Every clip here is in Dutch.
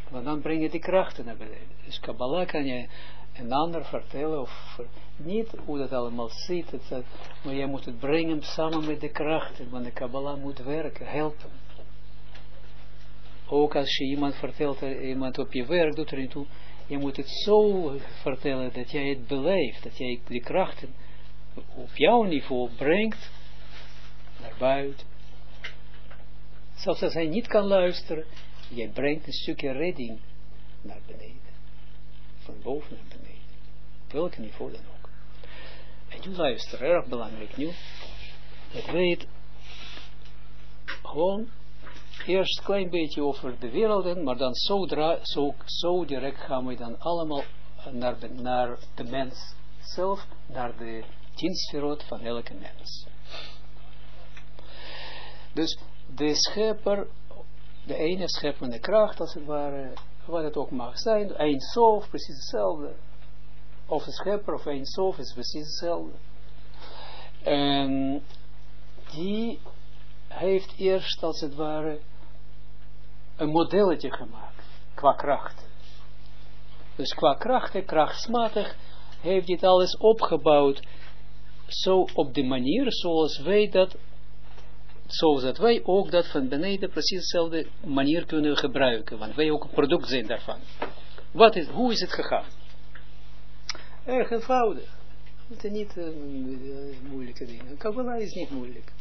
Want dan breng je die krachten naar beneden. Dus Kabbalah kan je een ander vertellen, of niet hoe dat allemaal zit, maar je moet het brengen samen met de krachten, want de Kabbalah moet werken, helpen. Ook als je iemand vertelt, iemand op je werk doet er niet toe, je moet het zo vertellen dat jij het beleeft, dat jij die krachten op jouw niveau brengt naar buiten. Zelfs als hij niet kan luisteren, jij brengt een stukje redding naar beneden. Van boven naar beneden. Op welk niveau dan ook. En nu luister, erg belangrijk nu. Dat weet gewoon eerst een klein beetje over de werelden, maar dan zo direct gaan we dan allemaal naar de mens zelf, naar de 10 sferot van elke mens. Dus de schepper, de ene scheppende kracht als het ware, wat het ook mag zijn, Ein Sof, precies hetzelfde. Of de schepper of Ein Sof is precies hetzelfde. En die heeft eerst als het ware een modelletje gemaakt, qua kracht. Dus qua krachten, krachtsmatig, heeft dit alles opgebouwd, zo op de manier zoals wij ook dat van beneden precies dezelfde manier kunnen gebruiken, want wij ook een product zijn daarvan. Hoe is het gegaan? Erg eenvoudig. Het is niet moeilijke dingen. Kabbalah is niet moeilijk.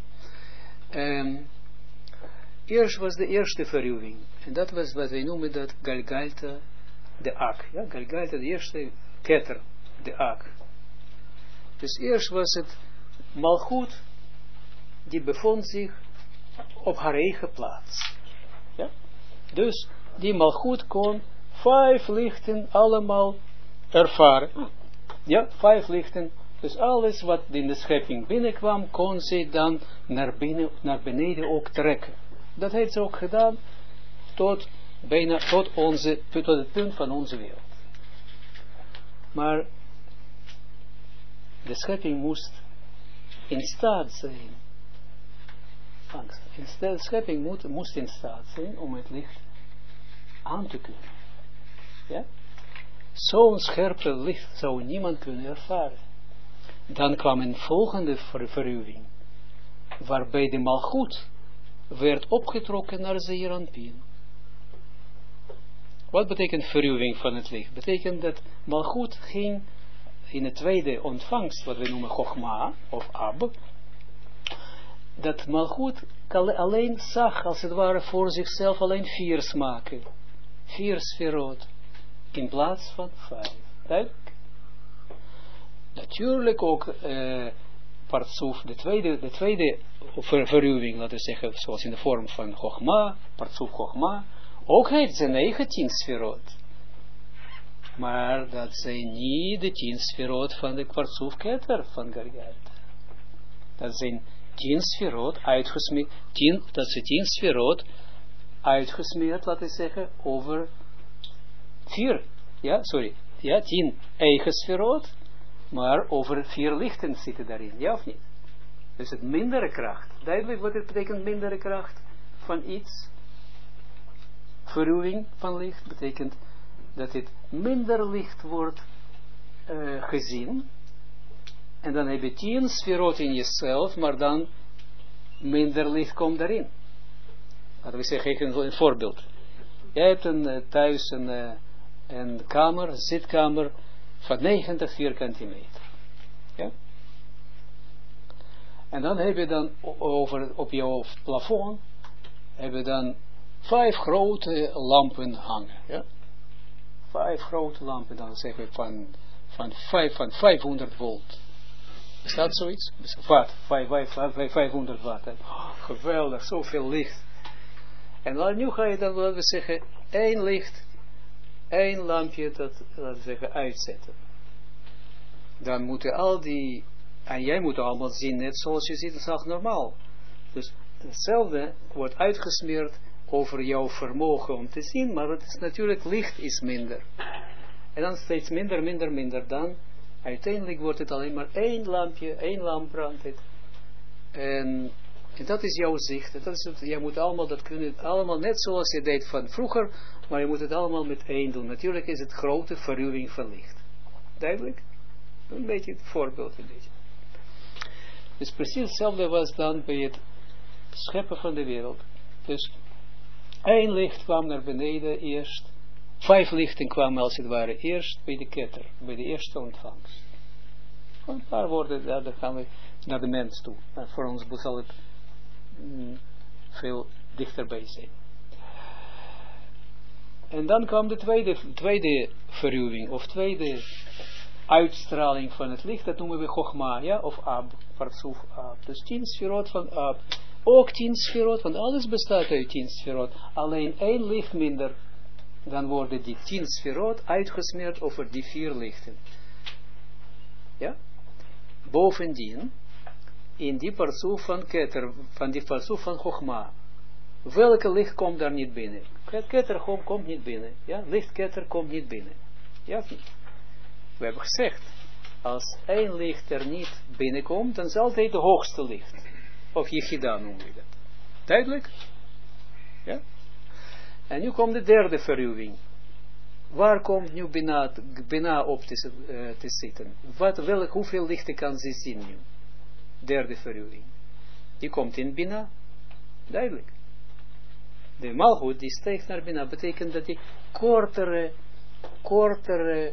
Eerst was de eerste verruwing. En dat was wat wij noemen dat Galgalta de Ak. Ja, Galgalta de eerste ketter, de Ak. Dus eerst was het Malchut, die bevond zich op haar eigen plaats. Ja? Dus die Malchut kon 5 lichten allemaal ervaren. Ja, 5 lichten. Dus alles wat in de schepping binnenkwam, kon ze dan naar beneden ook trekken. Dat heeft ze ook gedaan tot het punt van onze wereld. Maar de schepping moest in staat zijn. De schepping moest in staat zijn om het licht aan te kunnen. Ja? Zo'n scherpe licht zou niemand kunnen ervaren. Dan kwam een volgende verruwing, waarbij de Malchut werd opgetrokken naar Zeeranpien. Wat betekent verruwing van het licht? Betekent dat Malchut ging in het tweede ontvangst, wat we noemen Chochma of Ab, dat Malchut alleen zag, als het ware voor zichzelf, alleen 4 smaken. 4 sferot, in plaats van 5. Duidelijk? Natuurlijk ook Partsuf, de tweede verruwing, laten we zeggen, zoals in de vorm van Chochma, Partsuf Chochma, ook heeft zijn eigen 10 sferot. Maar dat zijn niet de 10 sferot van de Partsuf Keter van Galgalta. Dat zijn 10 sferot uitgesmeerd, dat ze 10 sferot uitgesmeerd, laten we zeggen, over 10 eigen sferot, maar over 4 lichten zitten daarin, ja of niet? Dus het mindere kracht, duidelijk wat het betekent mindere kracht van iets, verruwing van licht, betekent dat het minder licht wordt gezien, en dan heb je 10 sferot in jezelf, maar dan minder licht komt daarin. Laten we zeggen, een voorbeeld. Jij hebt thuis een kamer, een zitkamer, van 90 vierkante meter. Ja? En dan heb je dan op jouw plafond, heb je dan 5 grote lampen hangen. Ja? 5 grote lampen, dan zeggen we van 500 volt. Is dat zoiets? Watt, 500 watt. Oh, geweldig, zoveel licht. En dan, nu ga je dan, laten we zeggen, 1 licht, 1 lampje, dat, laten we zeggen, uitzetten. Dan moeten al die, en jij moet allemaal zien, net zoals je ziet, dat is ook normaal. Dus hetzelfde wordt uitgesmeerd over jouw vermogen om te zien, maar het is natuurlijk, licht is minder. En dan steeds minder, dan uiteindelijk wordt het alleen maar 1 lampje, 1 lamp brandt het. En En dat is jouw zicht. En dat is het, je moet allemaal dat kunnen, allemaal net zoals je deed van vroeger, maar je moet het allemaal met één doen. Natuurlijk is het grote verruwing van licht. Duidelijk? Een beetje het voorbeeld. Een beetje. Dus precies hetzelfde was dan bij het scheppen van de wereld. Dus 1 licht kwam naar beneden eerst. 5 lichten kwamen als het ware eerst bij de ketter. Bij de eerste ontvangst. Een paar woorden, dan gaan we naar de mens toe. En voor ons zal het veel dichterbij zijn. En dan kwam de tweede verruwing, of tweede uitstraling van het licht, dat noemen we Chogma, ja, of Ab, Partsuf Ab. Dus 10 sferot van Ab. Ook 10 sferot, want alles bestaat uit 10 sferot. Alleen 1 licht minder, dan worden die 10 sferot uitgesmeerd over die 4 lichten. Ja? Bovendien, in die Partsuf van Keter, van die Partsuf van Chogma, welke licht komt daar niet binnen? Keter komt niet binnen. Ja? Lichtketter komt niet binnen. Ja of niet? We hebben gezegd, als 1 licht er niet binnenkomt, dan is altijd de hoogste licht. Of Yechida noemen we dat. Duidelijk? Ja? En nu komt de derde verruwing. Waar komt nu Bina op te zitten? Hoeveel lichten kan ze zien nu? Derde verruwing. Die komt in Bina. Duidelijk. De Malchut die steekt naar Bina. Betekent dat die kortere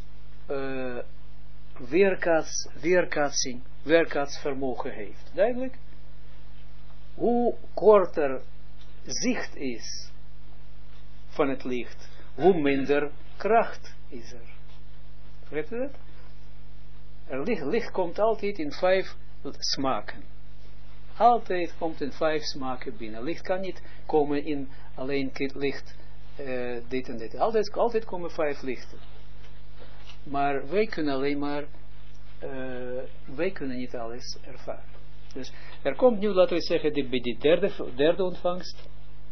weerkaatsvermogen heeft. Duidelijk? Hoe korter zicht is van het licht, hoe minder kracht is er. Begrijpt u dat? Licht komt altijd in 5 smaken. Altijd komt in 5 smaken binnen. Licht kan niet komen in alleen licht dit en dit. Altijd komen 5 lichten. Maar wij kunnen alleen maar, wij kunnen niet alles ervaren. Dus er komt nu, laten we zeggen, bij die derde ontvangst,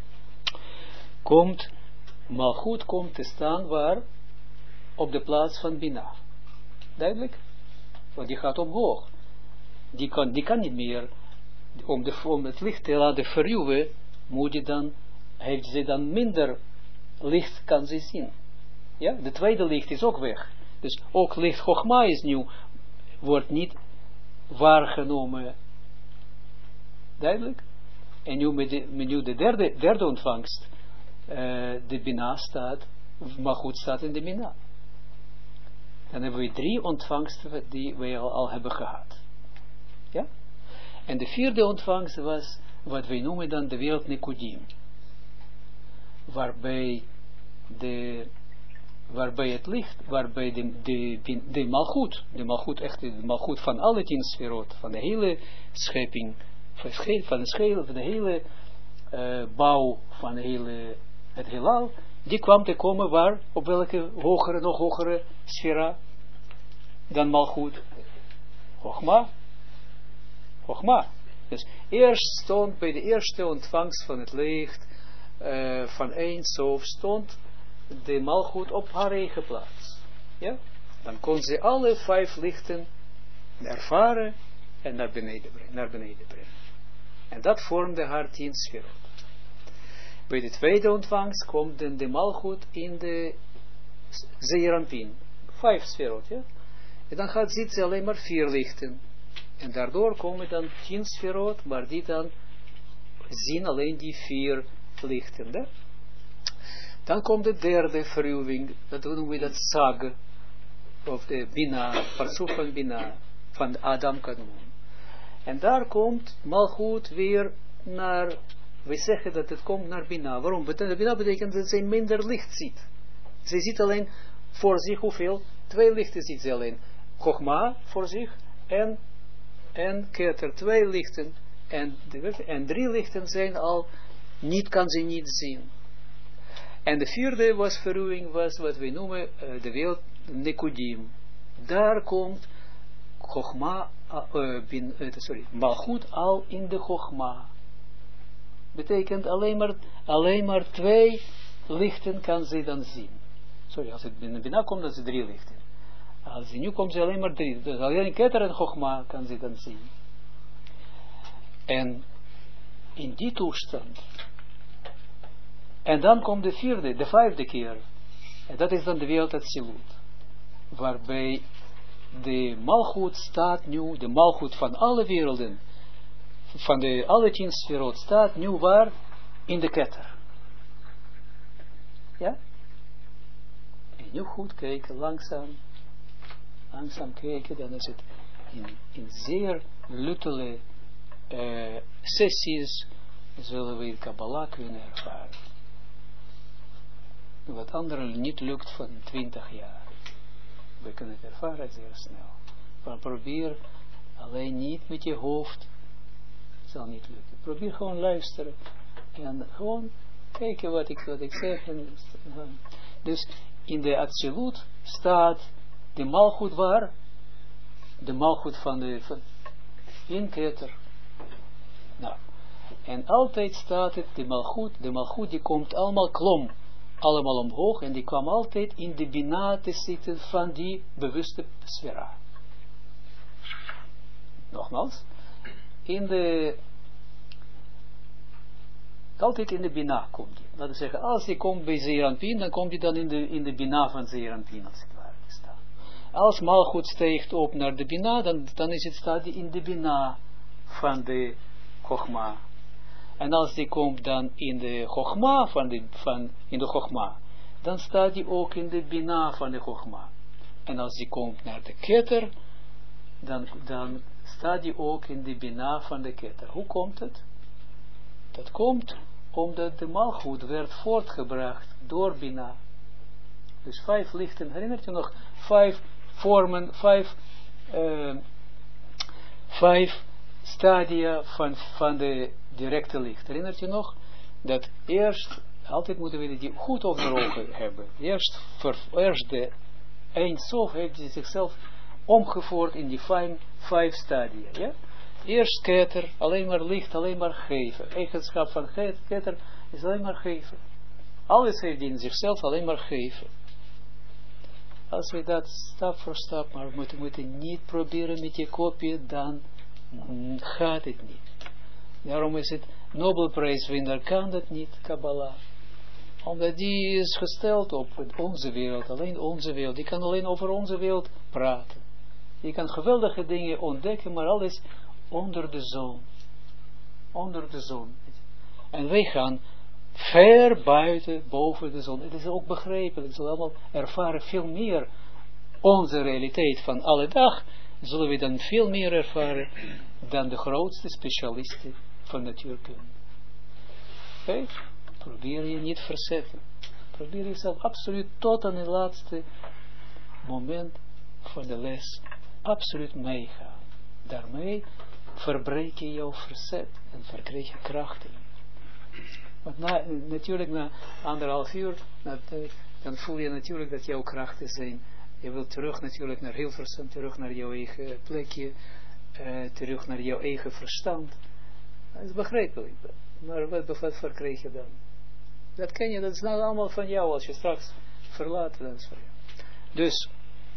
komt Malchut komt te staan waar? Op de plaats van Bina. Duidelijk? Want die gaat omhoog. Die kan niet meer, om het licht te laten verruwen, heeft ze dan minder licht kan ze zien. Ja? De tweede licht is ook weg. Dus ook licht Chogma is nu, wordt niet waargenomen. Duidelijk? En nu met de derde ontvangst, de Bina staat, Malchut staat in de Bina. Dan hebben we 3 ontvangsten die we al hebben gehad. Ja? En de 4e ontvangst was, wat wij noemen dan de wereld Nekudim. Waarbij het licht, waarbij de Malchut, echt de Malchut van alle 10 sferot, van de hele schepping, van de hele bouw van het heelal, die kwam te komen waar, op welke nog hogere sfera dan Malchut? Chogma. Dus eerst stond bij de eerste ontvangst van het licht van Ein Sof stond de Malchut op haar eigen plaats. Ja? Dan kon ze alle 5 lichten ervaren en naar beneden brengen. En dat vormde haar 10 sferot. Bij de tweede ontvangst komt de Malchut in de Zeeranpin. 5 sferot, ja? En dan ziet ze alleen maar 4 lichten. En daardoor komen dan 10 sferot, maar die dan zien alleen die 4 lichten. Ja? Dan komt de derde verruwing, dat noemen we dat Sag, of de Bina, Partsuf van Bina, van Adam Kadmon. En daar komt Malchut weer naar, we zeggen dat het komt naar Bina. Waarom? Bina betekent dat zij minder licht ziet. Zij ziet alleen voor zich hoeveel? 2 lichten ziet ze alleen. Chogma voor zich en Keter, 2 lichten. En 3 lichten zijn al, kan ze niet zien. En de 4e verruwing was wat we noemen de wereld Nekudim. Daar komt Chogma, Malchut al in de Chogma. Betekent alleen maar 2 lichten kan ze dan zien. Sorry, als het binnen komt, dan is het 3 lichten. Als nu komt ze alleen maar 3. Dus alleen Keter en Chogma kan ze dan zien. En in die toestand. En dan komt de vijfde keer. En dat is dan de wereld Atsilut. Waarbij de malgoed staat nu, de malgoed van alle werelden, van de alle 10 sferot, staat nu waar? In de ketter. Ja? En nu goed kijken, langzaam kijken, dan is het in zeer luttele sessies zullen we in Kabbalah kunnen ervaren. Wat anderen niet lukt van 20 jaar. We kunnen het ervaren zeer snel. Maar probeer alleen niet met je hoofd. Het zal niet lukken. Probeer gewoon luisteren. En gewoon kijken wat ik zeg. Dus in de Atsilut staat de malgoed waar? De malgoed van in Keter. Nou. En altijd staat het, de malgoed die komt allemaal omhoog, en die kwam altijd in de bina te zitten van die bewuste sfera. Nogmaals, altijd in de bina komt die. Laten we zeggen, als die komt bij Zeeranpien, dan komt die dan in de bina van Zeeranpien, als het ware te staan. Als malgoed steekt op naar de bina, dan staat die in de bina van de Chogma. En als die komt dan in de Chogma, in de Chogma, dan staat die ook in de Bina van de Chogma. En als die komt naar de Keter, dan staat die ook in de Bina van de Keter. Hoe komt het? Dat komt omdat de malgoed werd voortgebracht door Bina. Dus 5 lichten, herinnert je nog? 5 vormen, 5 stadia van de directe licht. Herinnert je nog? Dat eerst, altijd moeten we die goed onder ogen hebben. Eerst de Ein Sof heeft hij zichzelf omgevoerd in die 5 stadia. Ja? Eerst Keter, alleen maar licht, alleen maar geven. Eigenschap van Keter is alleen maar geven. Alles heeft in zichzelf alleen maar geven. Als we dat stap voor stap, maar we moeten niet proberen met je kopje, dan gaat het niet. Daarom is het Nobelprijswinnaar, kan dat niet, Kabbalah. Omdat die is gesteld op onze wereld, alleen onze wereld. Die kan alleen over onze wereld praten. Die kan geweldige dingen ontdekken, maar alles onder de zon. Onder de zon. En wij gaan ver buiten, boven de zon. Het is ook begrijpelijk. We zullen allemaal ervaren veel meer onze realiteit van alle dag. Zullen we dan veel meer ervaren dan de grootste specialisten van natuurkunde. Okay? Probeer je niet verzetten. Probeer jezelf absoluut tot aan het laatste moment van de les absoluut meegaan. Daarmee verbreek je jouw verzet en verkrijg je krachten. Want natuurlijk na 1,5 uur, dan voel je natuurlijk dat jouw krachten zijn. Je wilt terug natuurlijk naar Hilversum, terug naar jouw eigen plekje, terug naar jouw eigen verstand. Dat is begrijpelijk. Maar wat verkrijg je dan? Dat ken je, dat is nou allemaal van jou. Als je straks verlaat, dat is van jou. Dus,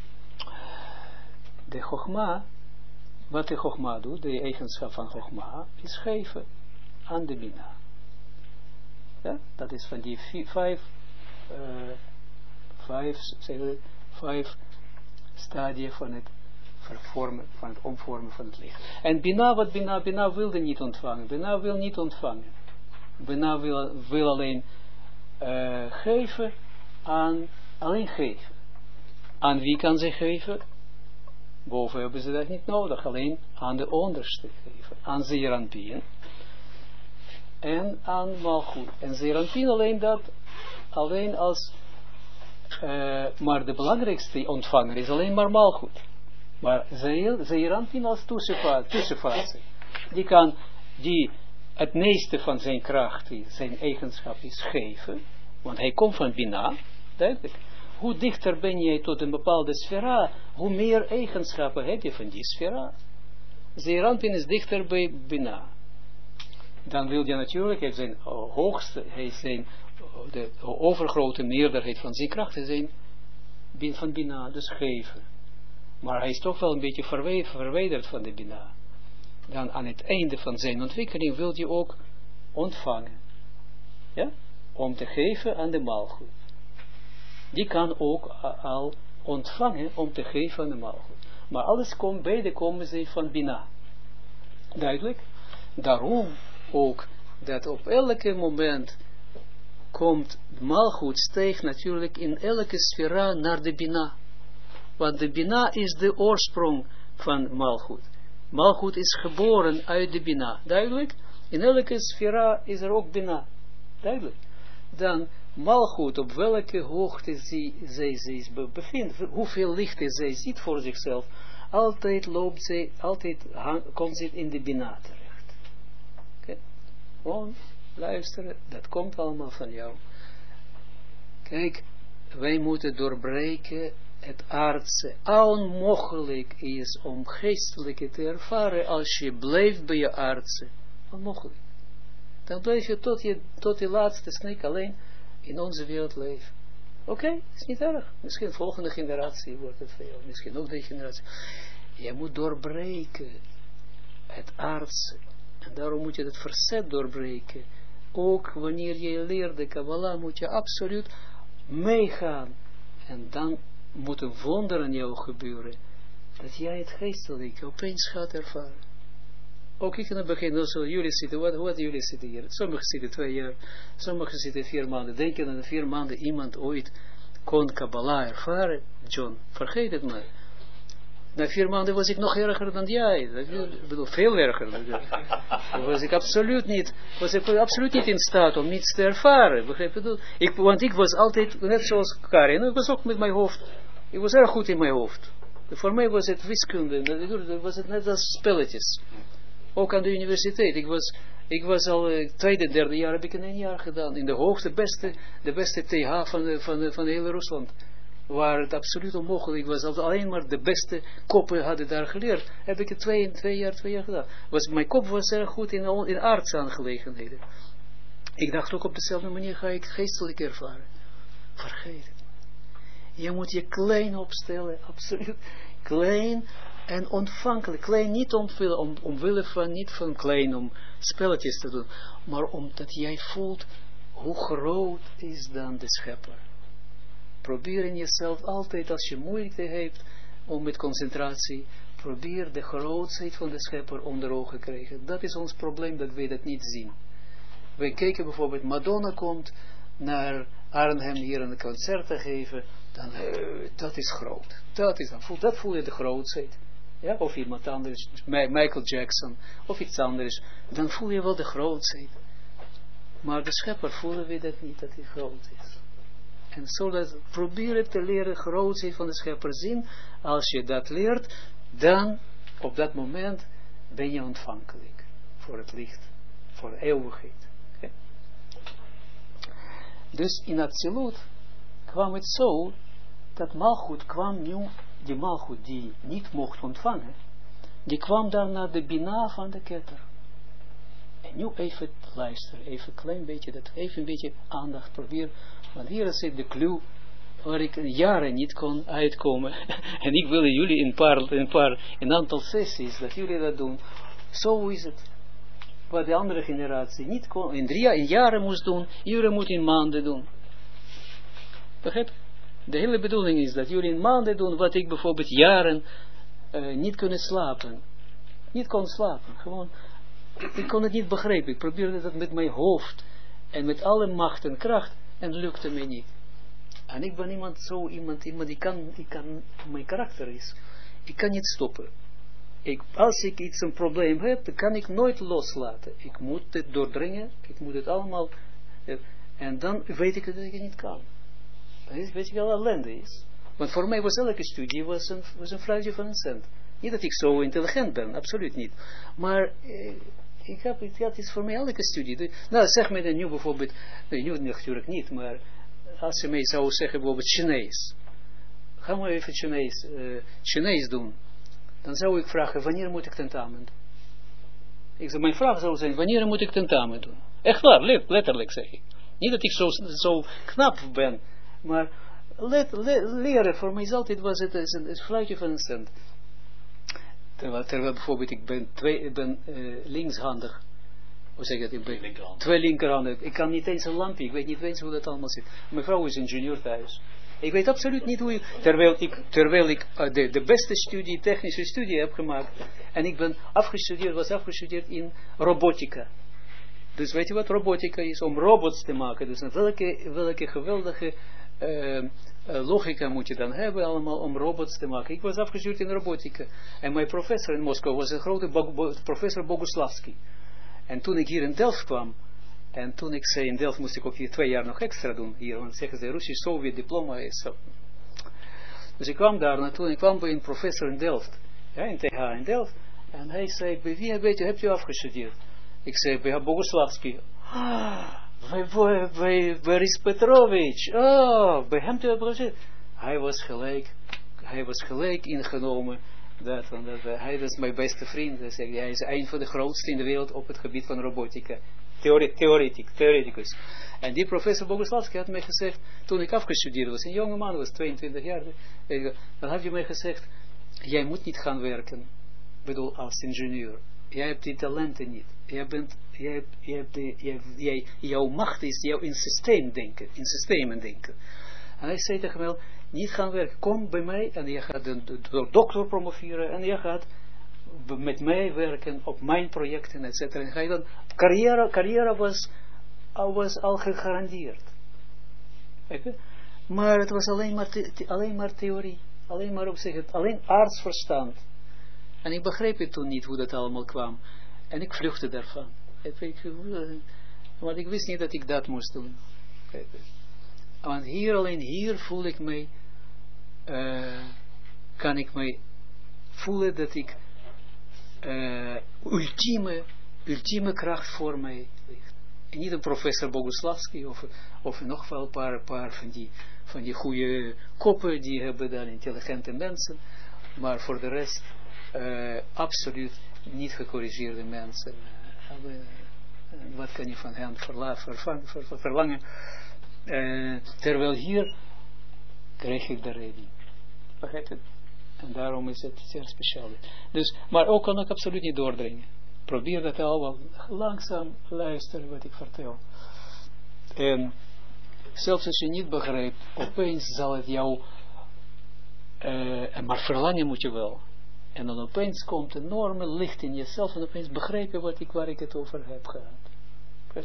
de Chogma, wat de Chogma doet, de eigenschap van Chogma, is geven aan de Bina. Ja, dat is van die 5 stadia van het omvormen van het licht. En Bina wilde niet ontvangen. Bina wil niet ontvangen. Bina wil alleen geven alleen geven. Aan wie kan ze geven? Boven hebben ze dat niet nodig, alleen aan de onderste geven. Aan Zeeranpien en aan Malchut. En Zeeranpien alleen als maar de belangrijkste ontvanger is alleen maar Malchut. Maar Zeeranpien als tussenfase. Die het meeste van zijn kracht, zijn eigenschap is geven. Want hij komt van Bina. Duidelijk. Hoe dichter ben je tot een bepaalde sfera, hoe meer eigenschappen heb je van die sfera. Zeeranpien is dichter bij Bina. Dan wil je natuurlijk, hij zijn hoogste, de overgrote meerderheid van zijn krachten zijn van Bina, dus geven. Maar hij is toch wel een beetje verwijderd van de Bina. Dan aan het einde van zijn ontwikkeling wil je ook ontvangen. Ja? Om te geven aan de maalgoed. Die kan ook al ontvangen om te geven aan de maalgoed. Maar alles komt, beide komen ze van Bina. Duidelijk? Daarom ook, dat op elke moment komt maalgoed, steekt natuurlijk in elke sfera naar de Bina. Want de Bina is de oorsprong van maalgoed. Maalgoed is geboren uit de Bina. Duidelijk? In elke sfera is er ook Bina. Duidelijk? Dan maalgoed, op welke hoogte zij bevindt, hoeveel licht zij ziet voor zichzelf, altijd loopt zij, komt ze in de Bina terecht. Okay? Gewoon luisteren, dat komt allemaal van jou. Kijk, wij moeten doorbreken het aardse. Onmogelijk is om geestelijke te ervaren als je blijft bij je aardse. Onmogelijk. Dan blijf je tot je laatste snik alleen in onze wereld leven. Oké, is niet erg. Misschien volgende generatie wordt het veel. Misschien ook deze generatie. Je moet doorbreken het aardse. En daarom moet je het verzet doorbreken. Ook wanneer je leert de Kabbalah, moet je absoluut meegaan. En dan moet een wonder aan jou gebeuren. Dat jij het geestelijke opeens gaat ervaren. Ook ik in het begin, zo jullie zitten, wat jullie zitten hier? Sommigen zitten 2 jaar, sommigen zitten 4 maanden. Denken dat in 4 maanden iemand ooit kon Kabbalah ervaren? John, vergeet het maar. Na 4 maanden was ik nog erger dan jij. Ik bedoel, veel erger. Was ik absoluut niet in staat om niets te ervaren. Begrijp je? Want ik was altijd, net zoals Karin, ik was ook met mijn hoofd. Ik was erg goed in mijn hoofd. Voor mij was het wiskunde, was het net als spelletjes. Ook aan de universiteit. Ik was al tweede, derde jaar, heb ik in 1 jaar gedaan. In de hoogste, de beste TH van hele Rusland. Waar het absoluut onmogelijk was. Als alleen maar de beste koppen hadden daar geleerd. Heb ik het 2 jaar gedaan. Mijn kop was erg goed in aardsaangelegenheden. Ik dacht ook op dezelfde manier ga ik geestelijk ervaren. Vergeet het. Je moet je klein opstellen. Absoluut. Klein en ontvankelijk. Klein niet omwille van, niet van klein om spelletjes te doen. Maar omdat jij voelt hoe groot is dan de schepper. Probeer in jezelf altijd, als je moeite hebt om met concentratie, probeer de grootheid van de schepper onder ogen te krijgen. Dat is ons probleem, dat wij dat niet zien. Wij kijken bijvoorbeeld, Madonna komt naar Arnhem hier een concert te geven, dan, dat is groot. Dat voel je de grootheid. Ja? Of iemand anders, Michael Jackson, of iets anders, dan voel je wel de grootheid. Maar de schepper voelen we dat niet, dat hij groot is. En zodat proberen te leren grootheid van de schepper zien. Als je dat leert, dan op dat moment ben je ontvankelijk voor het licht, voor de eeuwigheid. Okay? Dus in Atsilut kwam het zo, dat Malchut kwam nu, die Malchut die niet mocht ontvangen, die kwam dan naar de Bina van de Keter. En nu even luisteren, even een klein beetje, even een beetje aandacht proberen. Want hier zit de clue waar ik jaren niet kon uitkomen. En ik wil jullie een aantal sessies, dat jullie dat doen. Zo is het. Wat de andere generatie niet kon, in jaren moest doen, jullie moeten in maanden doen. Begrijp? De hele bedoeling is dat jullie in maanden doen, wat ik bijvoorbeeld jaren niet kunnen slapen. Niet kon slapen, gewoon. Ik kon het niet begrijpen. Ik probeerde dat met mijn hoofd en met alle macht en kracht en het lukte me niet. En ik ben iemand die kan, mijn karakter is. Ik kan niet stoppen. Als ik een probleem heb, dan kan ik nooit loslaten. Ik moet het doordringen, ik moet het allemaal, en dan weet ik dat ik het niet kan. Dan weet ik wel ellende is. Want voor mij was elke studie was een fluitje van een cent. Niet dat ik zo intelligent ben, absoluut niet. Maar het is voor mij elke studie. Nou, zeg me dan nu bijvoorbeeld, nu natuurlijk niet, maar als je mij zou zeggen bijvoorbeeld Chinees. Gaan we even Chinees doen. Dan zou ik vragen, wanneer moet ik tentamen doen? Mijn vraag zou zijn, wanneer moet ik tentamen doen? Echt waar, letterlijk zeg ik. Niet dat ik zo knap ben, maar leren voor mij is altijd was het een fluitje van een cent. Terwijl bijvoorbeeld ik ben linkshandig. hoe zeg ik dat? Twee linkerhanden. Ik kan niet eens een lampje, ik weet niet eens hoe dat allemaal zit. Mijn vrouw is ingenieur thuis. Ik weet absoluut niet hoe terwijl ik de beste studie, technische studie heb gemaakt. En ik ben was afgestudeerd in robotica. Dus weet je wat robotica is? Om robots te maken. Dus welke geweldige logica moet je dan hebben allemaal om robots te maken. Ik was afgestudeerd in robotica. En mijn professor in Moskou was een grote professor Boguslavski. En toen ik hier in Delft kwam, en toen ik zei in Delft moest ik ook hier 2 jaar nog extra doen, hier, want zeggen ze Russisch Sovjet diploma is zo. Dus ik kwam daar naartoe en ik kwam bij een professor in Delft, ja, in TH in Delft, en hij zei, bij wie hebt u afgestudeerd? Ik zei, bij Boguslavski. Waar is Petrovich? Bij hem te afgestudeerd. Hij was gelijk ingenomen. Hij is mijn beste vriend. Hij is een van de grootste in de wereld op het gebied van robotica. Theoreticus. En die professor Boguslavski had mij gezegd, toen ik afgestudeerd was, een jonge man was 22 jaar, dan had hij mij gezegd, jij moet niet gaan werken, bedoel als ingenieur. Jij hebt die talenten niet. Jouw macht is jou in systemen denken. En hij zei tegen mij, niet gaan werken, kom bij mij en je gaat de dokter promoveren en je gaat met mij werken op mijn projecten, etc. En ga je dan, carrière was al gegarandeerd. Maar het was alleen maar theorie, alleen artsverstand. En ik begreep het toen niet hoe dat allemaal kwam. En ik vluchtte daarvan. Maar ik wist niet dat ik dat moest doen. Want alleen hier voel ik mij, kan ik mij voelen dat ik ultieme kracht voor mij ligt. En niet een professor Boguslavski of nog wel een paar van die goede koppen, die hebben dan intelligente mensen, maar voor de rest absoluut niet gecorrigeerde mensen. Wat kan je van hen verlangen? Terwijl hier krijg ik de redding. Begrijp je? En daarom is het zeer speciaal. Dus, maar ook kan ik absoluut niet doordringen. Probeer dat al wel langzaam luisteren wat ik vertel. En zelfs als je niet begrijpt, opeens zal het jou, maar verlangen moet je wel. En dan opeens komt een enorme licht in jezelf en opeens begrijp je waar ik het over heb gehad.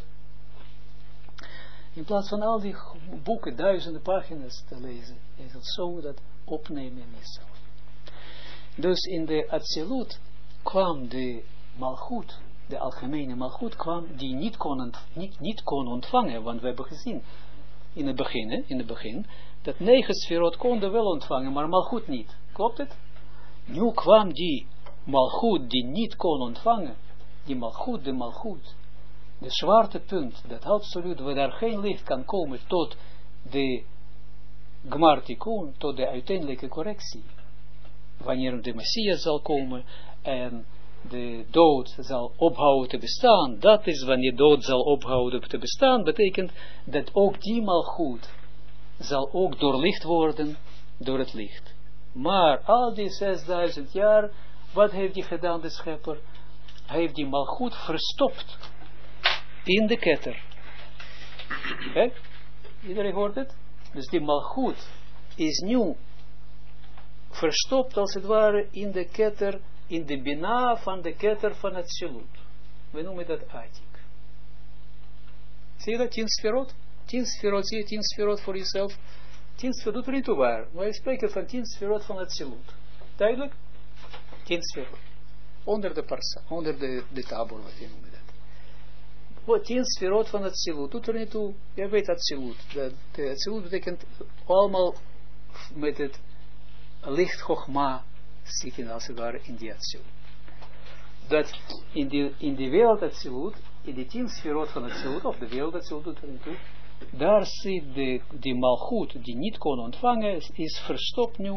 In plaats van al die boeken, duizenden pagina's te lezen, is het zo dat opnemen in jezelf. Dus in de Atsilut kwam de Malchut, de algemene Malchut kwam, die niet kon ontvangen, want we hebben gezien in het begin, dat 9 sferot konden wel ontvangen, maar Malchut niet. Klopt het? Nu kwam die Malchut die niet kon ontvangen, die Malchut, de zwarte punt, dat absoluut, waar daar geen licht kan komen tot de Gmar Tikkun, tot de uiteindelijke correctie. Wanneer de Messias zal komen en de dood zal ophouden te bestaan, dat is wanneer dood zal ophouden te bestaan, betekent dat ook die Malchut zal ook doorlicht worden door het licht. Maar al die 6000 jaar, wat heeft hij gedaan, de schepper? Hij heeft die Malchut verstopt in de ketter. Kijk, iedereen hoort het? Dus die Malchut is nu verstopt als het ware in de ketter, in de bina van de ketter van het Atsilut. We noemen dat Atik. Zie je dat? 10 sferot? 10 sferot, zie je 10 sferot voor jezelf? 10 sferot, doet er niet toe waar. Maar je spreekt van 10 sferot van het Atsilut. Duidelijk? 10 sferot. Onder de parsa, onder de tabor, wat je noemt dat. 10 sferot van het Atsilut, doet er niet toe. Je weet Atsilut. De Atsilut betekent allemaal met het licht Chogma zitten als het ware in die Atsilut. Dat in die wereld Atsilut, in die 10 sferot van Atsilut, of de wereld Atsilut doet er niet toe, daar zit die Malchut die niet kon ontvangen, is verstopt nu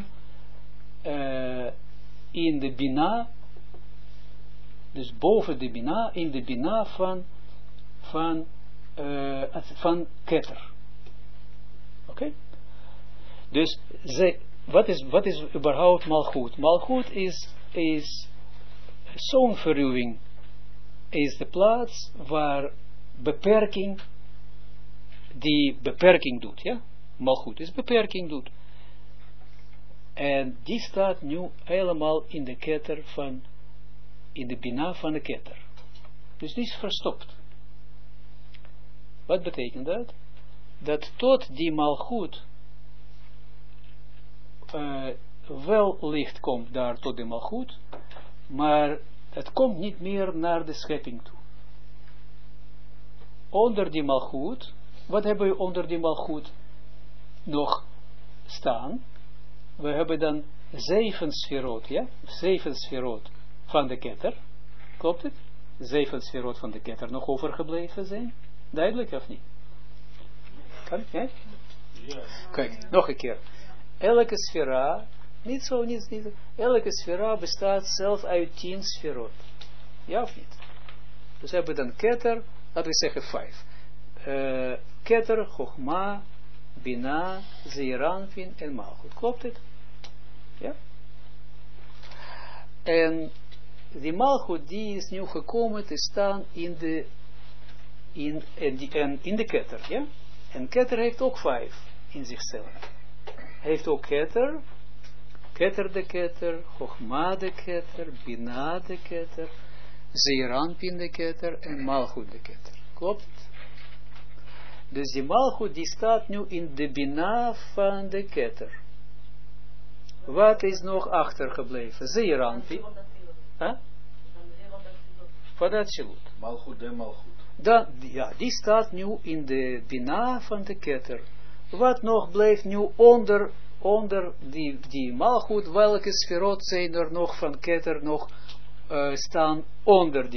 in de Bina, dus boven de Bina, in de Bina van Keter. Oké? Dus wat is überhaupt Malchut? Malchut is zo'n verruwing is de plaats waar beperking, die beperking doet, ja? Malchut is beperking doet. En die staat nu helemaal in de ketter van, in de bina van de ketter. Dus die is verstopt. Wat betekent dat? Dat tot die malchut wel licht komt daar tot de malchut, maar het komt niet meer naar de schepping toe. Onder die malchut, wat hebben we onder die malchut nog staan? We hebben dan 7 sferot, ja? 7 sferot van de ketter. Klopt het? 7 sferot van de ketter nog overgebleven zijn. Duidelijk of niet? Kan? Ja? Kijk, nog een keer. Elke sfera, niet. Elke sfera bestaat zelf uit 10 sferot. Ja of niet? Dus we hebben dan ketter, laten we zeggen 5. Ketter, Chochma, Bina, Zeeranpin en Malchut. Klopt het? Ja? En die Malchut die is nu gekomen te staan in de ketter. Ja? En ketter heeft ook 5 in zichzelf. Heeft ook ketter, ketter de ketter, Chochma de ketter, Bina de ketter, Zeeranpin de ketter en Malchut de ketter. Klopt? Dus die Malchut die staat nu in de Bina van de ketter. Wat is nog achtergebleven? Zeeranpin. Van de Atsilut. Malchut de Malchut. Ja, die staat nu in de Bina van de ketter. Wat nog blijft nu onder die Malchut, welke sferot zijn er nog van ketter nog staan onder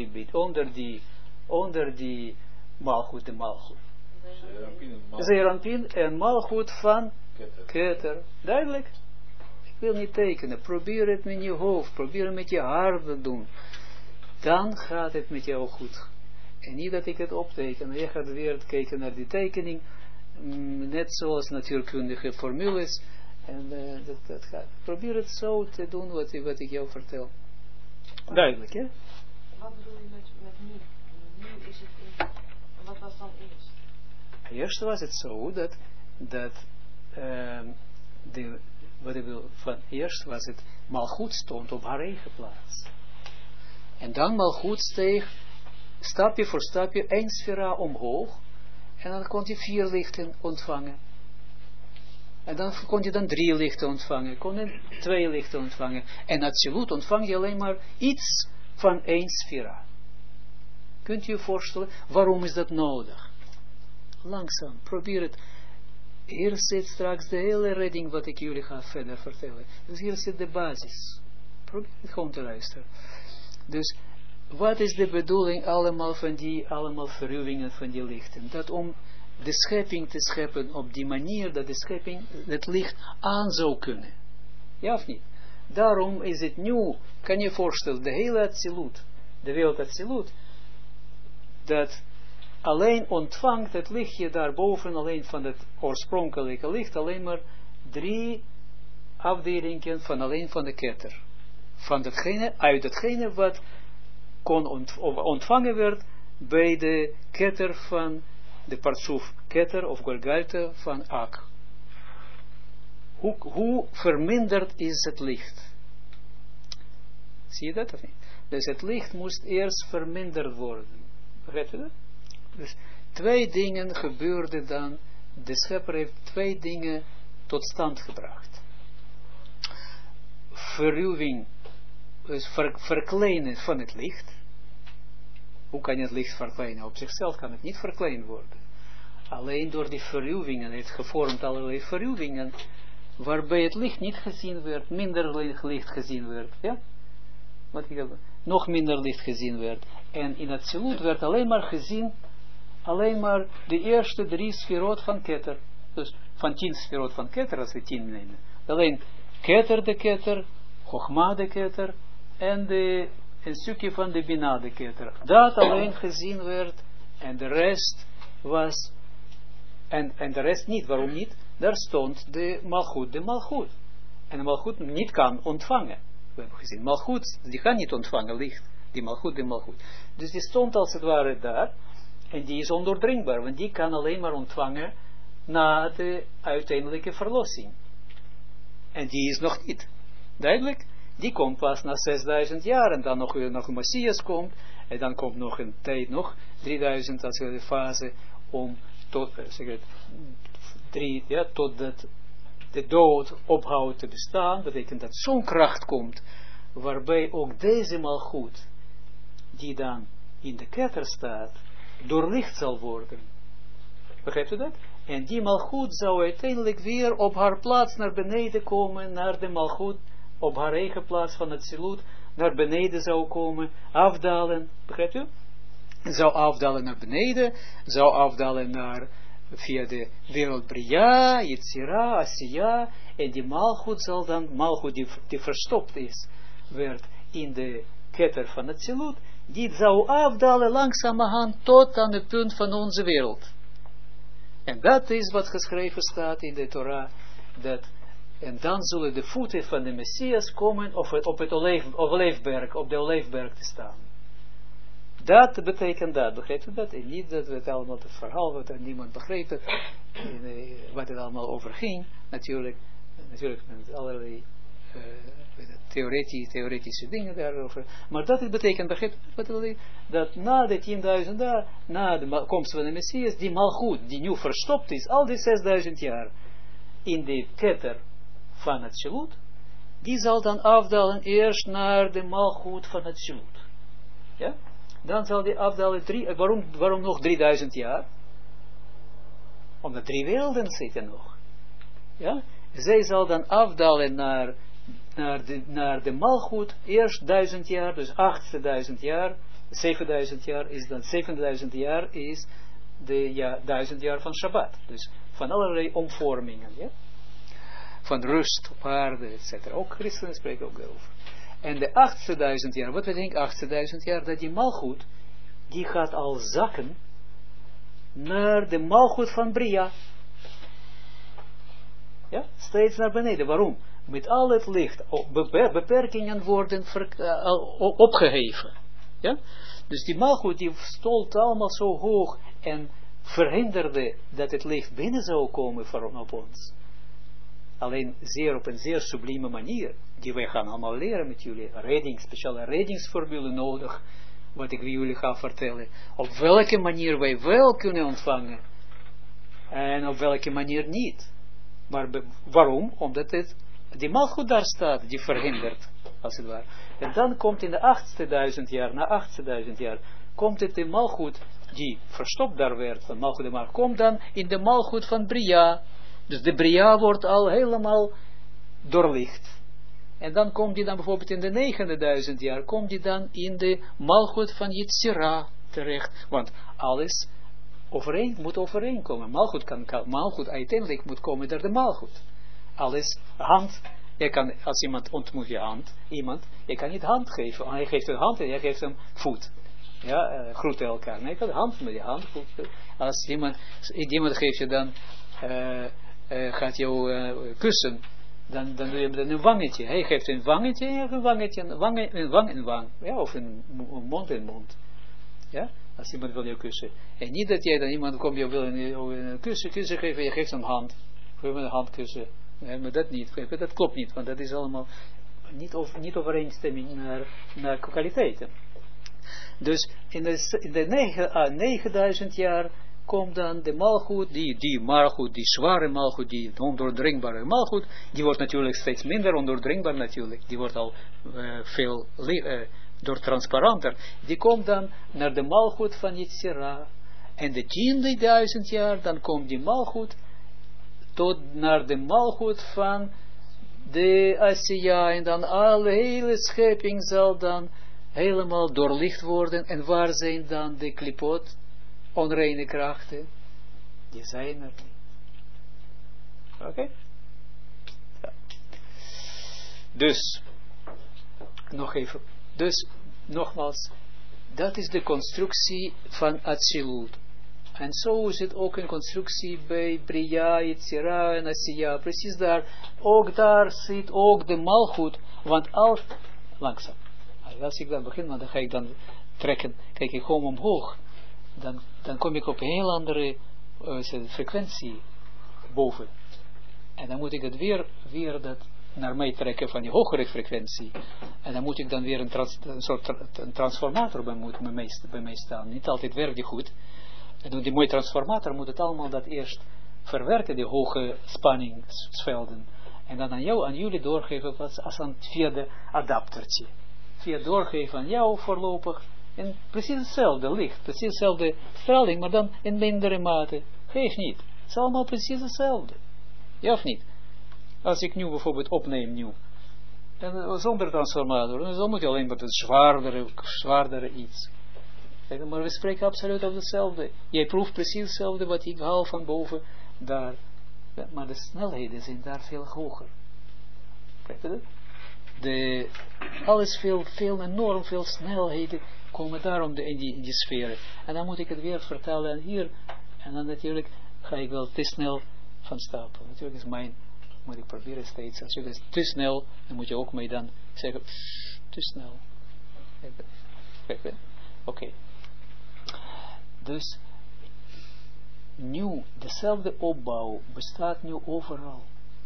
die Malchut, de Malchut. Zeeranpin en Malchut van ketter. Duidelijk? Ik wil niet tekenen. Probeer het met je hoofd, probeer het met je hart te doen. Dan gaat het met jou goed. En niet dat ik het opteken. Je gaat weer kijken naar die tekening. Net zoals natuurkundige formules. En dat gaat. Probeer het zo te doen wat ik jou vertel. Duidelijk, hè? Wat bedoel je met nu? Nu is het wat was dan eerst? Eerst was het zo eerst was het Malchut stond op haar eigen plaats. En dan Malchut steeg stapje voor stapje 1 sfera omhoog. En dan kon hij 4 lichten ontvangen. En dan kon je dan 3 lichten ontvangen. Kon je 2 lichten ontvangen. En absoluut ontvang je alleen maar iets van 1 sfera. Kunt u je voorstellen, waarom is dat nodig? Langzaam, probeer het. Hier zit straks de hele redding wat ik jullie ga verder vertellen. Dus hier zit de basis. Probeer het gewoon te luisteren. Dus, wat is de bedoeling allemaal van die verruwingen van die lichten? Dat om de schepping te scheppen op die manier dat de schepping het licht aan zou kunnen. Ja of niet? Daarom is het nu, kan je voorstellen, de hele Atsilut, de wereld Atsilut, dat alleen ontvangt het lichtje daarboven, alleen van het oorspronkelijke licht, alleen maar 3 afdelingen van alleen van de ketter. Van datgene, uit datgene wat kon ontvangen werd bij de ketter van de Partsuf ketter of Golgalta van Ak. Hoe verminderd is het licht? Zie je dat of niet? Dus het licht moest eerst verminderd worden. Begrijp je dat? Dus 2 dingen gebeurden dan. De schepper heeft 2 dingen tot stand gebracht. Verruwing, dus verkleinen van het licht. Hoe kan je het licht verkleinen? Op zichzelf kan het niet verkleind worden. Alleen door die verruwingen, het gevormd allerlei verruwingen, waarbij het licht niet gezien werd, minder licht gezien werd. Ja? Nog minder licht gezien werd. En in het Atsilut werd alleen maar gezien, alleen maar de eerste 3 sferot van ketter. Dus van 10 sferot van ketter, als we 10 nemen. Alleen ketter de ketter, Chochma de ketter, en een stukje van de Bina de ketter. Dat alleen gezien werd, en de rest was, en de rest niet. Waarom niet? Daar stond de Malchut. En de Malchut niet kan ontvangen. We hebben gezien, Malchut, die kan niet ontvangen licht. Die malgoed. Dus die stond als het ware daar, en die is ondoordringbaar, want die kan alleen maar ontvangen na de uiteindelijke verlossing. En die is nog niet. Duidelijk? Die komt pas na 6000 jaar, en dan nog een Messias komt, en dan komt nog een tijd, nog 3000, als je de fase, om tot, totdat de dood ophoudt te bestaan, betekent dat zo'n kracht komt, waarbij ook deze malgoed, die dan in de ketter staat, doorlicht zal worden. Begrijpt u dat? En die malgoed zou uiteindelijk weer op haar plaats naar beneden komen, naar de malgoed, op haar eigen plaats van het Zilut, naar beneden zou komen, afdalen, begrijpt u? Zou afdalen naar beneden, zou afdalen naar, via de wereld Bria, Yetzira, Asiya, en die malgoed zal dan, malgoed die verstopt is, werd in de ketter van het Zilut, die zou afdalen langzamerhand tot aan het punt van onze wereld. En dat is wat geschreven staat in de Torah, en dan zullen de voeten van de Messias komen op de olijfberg te staan. Dat betekent dat, begrijpt u dat? En niet dat we het allemaal het verhaal, wat niemand begreep het, wat het allemaal over ging, natuurlijk met allerlei theoretische dingen daarover, maar dat het betekent, begrijp u, dat na de 10.000 dagen, na de komst van de Messias, die malgoed, die nu verstopt is, al die 6000 jaar, in de ketter van het Zilut, die zal dan afdalen eerst naar de malgoed van het Zilut. Ja? Dan zal die afdalen, waarom nog 3000 jaar? Omdat 3 werelden zitten nog. Ja? Zij zal dan afdalen naar de malgoed, eerst 1000 jaar, dus 8000 jaar, 7000 jaar is dan, 7000 jaar is de 1000 jaar van Shabbat. Dus van allerlei omvormingen, ja? Van rust op aarde, etc. Ook christenen spreken ook daarover. En de 8000 jaar, wat betekent 8000 jaar? Dat die malgoed, die gaat al zakken naar de malgoed van Bria. Ja, steeds naar beneden. Waarom? Met al het licht, beperkingen worden opgeheven. Ja? Dus die malgoed, die stond allemaal zo hoog en verhinderde dat het licht binnen zou komen op ons. Alleen op een zeer sublieme manier, die wij gaan allemaal leren met jullie, speciale reddingsformule nodig, wat ik jullie ga vertellen, op welke manier wij wel kunnen ontvangen, en op welke manier niet. Maar waarom? Omdat die malgoed daar staat, die verhindert, als het ware. En dan komt in de 8.000 jaar, na 8.000 jaar, komt het de malgoed, die verstopt daar werd, van malgoed, maar komt dan in de malgoed van Bria. Dus de Bria wordt al helemaal doorlicht. En dan komt die dan bijvoorbeeld in de 9.000 jaar, komt die dan in de malgoed van Yetzira terecht. Want alles moet overeenkomen. Malgoed uiteindelijk moet komen door de malgoed. Alles, hand, als iemand ontmoet je kan niet hand geven. Hij geeft een hand en jij geeft hem voet. Ja, groeten elkaar. Nee, je kan hand met je hand. Als iemand geeft je dan, gaat jou kussen, dan doe je met een wangetje. Hij geeft een wangetje en je geeft een wang in wang. Ja, of een mond in mond. Ja, als iemand wil je kussen. En niet dat jij dan iemand komt, je wil een kussen geven, je geeft hem hand. Geef hem een hand kussen. Nee, maar dat niet. Dat klopt niet, want dat is allemaal niet overeenstemming naar kwaliteiten. Dus in de 9000 jaar komt dan de malgoed, die zware malgoed, die ondoordringbare malgoed, die wordt natuurlijk steeds minder ondoordringbaar natuurlijk. Die wordt al veel door transparanter. Die komt dan naar de malgoed van Yetzira. En de 10.000 jaar, dan komt die malgoed tot naar de malgoed van de Asiya. En dan alle hele schepping zal dan helemaal doorlicht worden. En waar zijn dan de klipot, onreine krachten? Die zijn er niet. Oké? Ja. Dus, nog even. Dus, nogmaals, dat is de constructie van Atsilut. En zo is het ook een constructie bij Bria, Yetzira en Asiya. Precies daar. Ook daar zit ook de malgoed. Want langzaam. Als ik dan begin, dan ga ik dan trekken, kijk ik kom omhoog, dan kom ik op een heel andere frequentie boven. En dan moet ik het weer dat naar mij trekken van die hogere frequentie. En dan moet ik dan weer een soort transformator bij mij staan. Niet altijd werkt die goed. En die mooie transformator moet het allemaal dat eerst verwerken, die hoge spanningsvelden. En dan aan jullie doorgeven via de adaptertje. Via doorgeven aan jou voorlopig. En precies hetzelfde licht, precies hetzelfde straling, maar dan in mindere mate. Geef niet. Het is allemaal precies hetzelfde. Ja of niet? Als ik nu bijvoorbeeld opneem en zonder transformator, dan moet je alleen met het zwaardere iets. Maar we spreken absoluut over hetzelfde. Jij proeft precies hetzelfde wat ik haal van boven daar. Ja, maar de snelheden zijn daar veel hoger. Krijg je dat? Alles enorm veel snelheden komen daarom in die sferen. En dan moet ik het weer vertalen en hier. En dan natuurlijk ga ik wel te snel van stapel. Natuurlijk is moet ik proberen steeds. Als je het te snel, dan moet je ook mee dan zeggen, te snel. Oké. Dus, nu, dezelfde opbouw bestaat nu overal.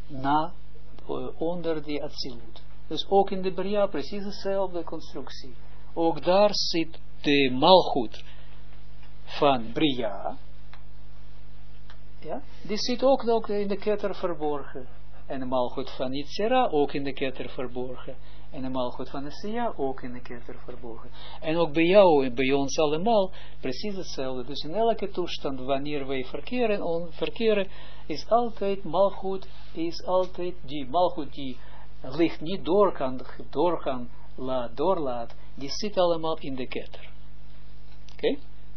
Onder die Atsilut. Dus ook in de Bria precies dezelfde constructie. Ook daar zit de Malchut van Bria. Ja, die zit ook in de Keter verborgen. En de Malchut van Yitzhira ook in de Keter verborgen. En de Malchut van Asiya ook in de Keter verborgen. En ook bij jou en bij ons allemaal precies hetzelfde. Dus in elke toestand wanneer wij verkeren is altijd Malchut, is altijd die Malchut die licht niet doorlaat, die zit allemaal in de Keter. Oké?